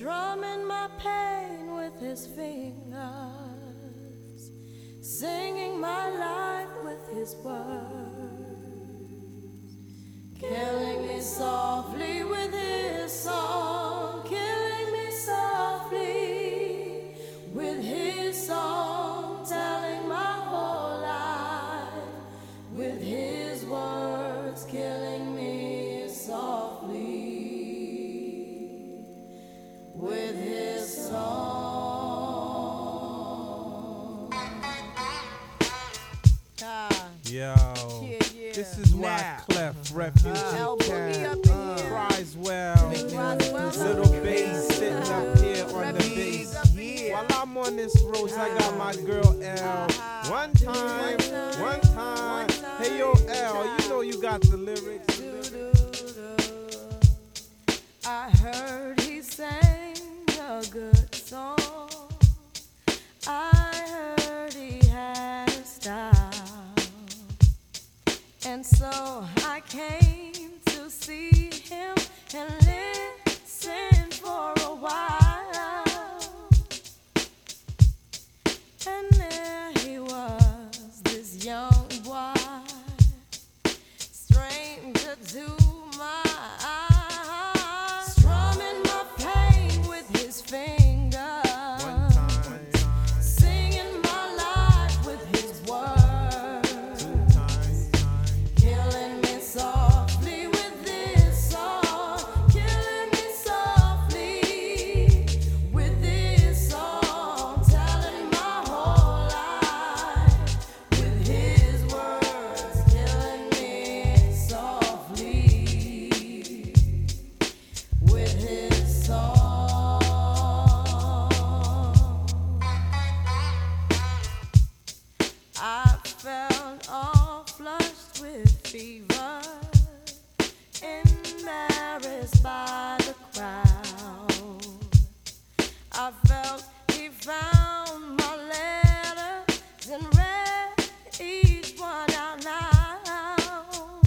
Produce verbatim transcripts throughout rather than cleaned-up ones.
strumming my pain with his fingers, singing my life with his words, killing me softly with his song, killing me softly with his song, telling my whole life with his words, killing me softly with his song. Ah. Yo, Yeah, yeah. this is why Nah. Clef Refugee Uh, Cat Boogie up in here. cries well. Cries well. Little bass sitting up here on the Refugees bass. up in here. While I'm on this road, I got my girl L. One time, one time. Hey yo L, you know you got the lyrics. I heard he sang a good song. I heard he had a style. And so I came to see him and listen for a while. And there he was, this young boy, stranger to my eyes, strumming my pain with his fingers, One time, singing my life with his words, two times, killing me softly with this song, killing me softly with this song, telling my whole life with his words, killing me softly with his song. I felt all flushed with fever, embarrassed by the crowd. I felt he found my letters and read each one out loud.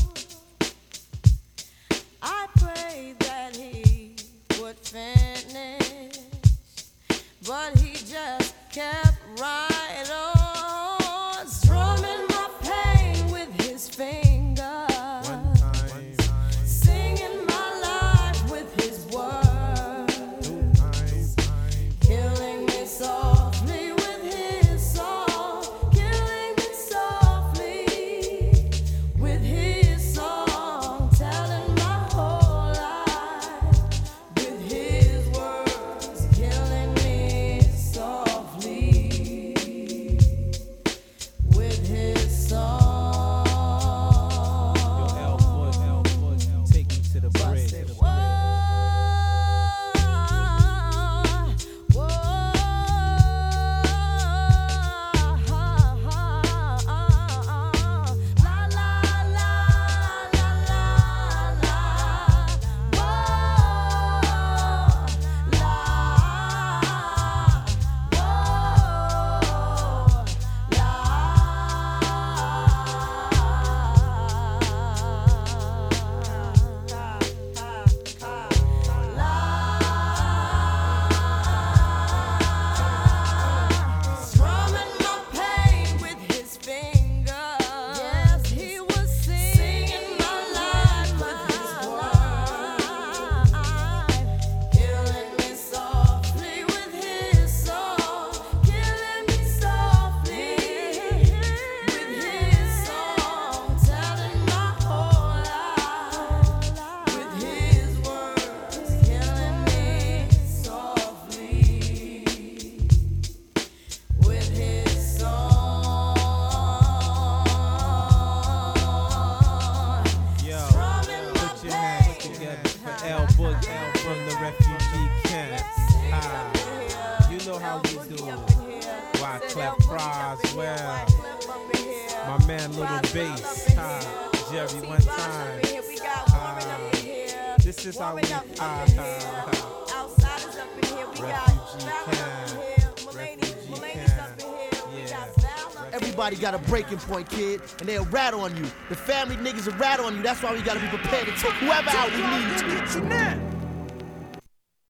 I prayed that he would finish, but he just kept right on, strumming my pain with his fingers, one time, singing my life with his words, two times, killing me softly with his song, killing me softly with his song, telling my whole life with his words, killing me softly with his song. Yo L Bush, L Bush, take me to the bridge. Whoa, whoa, la la la la la la, whoa, la, strumming my pain with his fingers. Yes, he was singing my life with his words, killing me softly with his song, killing me softly with his song, telling my whole life with his words, killing me softly with his song. Yo, Strumming my put your hands pain. together for L Bush, L from the refugee camp. Ah, you know how we do. Why Clef cries well. My man Little Bass, ah, Jerry one time. Ah, this is how we ah, ah, ah. Outsiders up in here, we got Refugee Fallon camp. up in here, Mulaney, Refugee Mulaney's camp. up in here, we Yeah. got Val up in Everybody got a breaking point, kid, and they'll rat on you. The family niggas will rat on you. That's why we gotta be prepared to take whoever out we need to.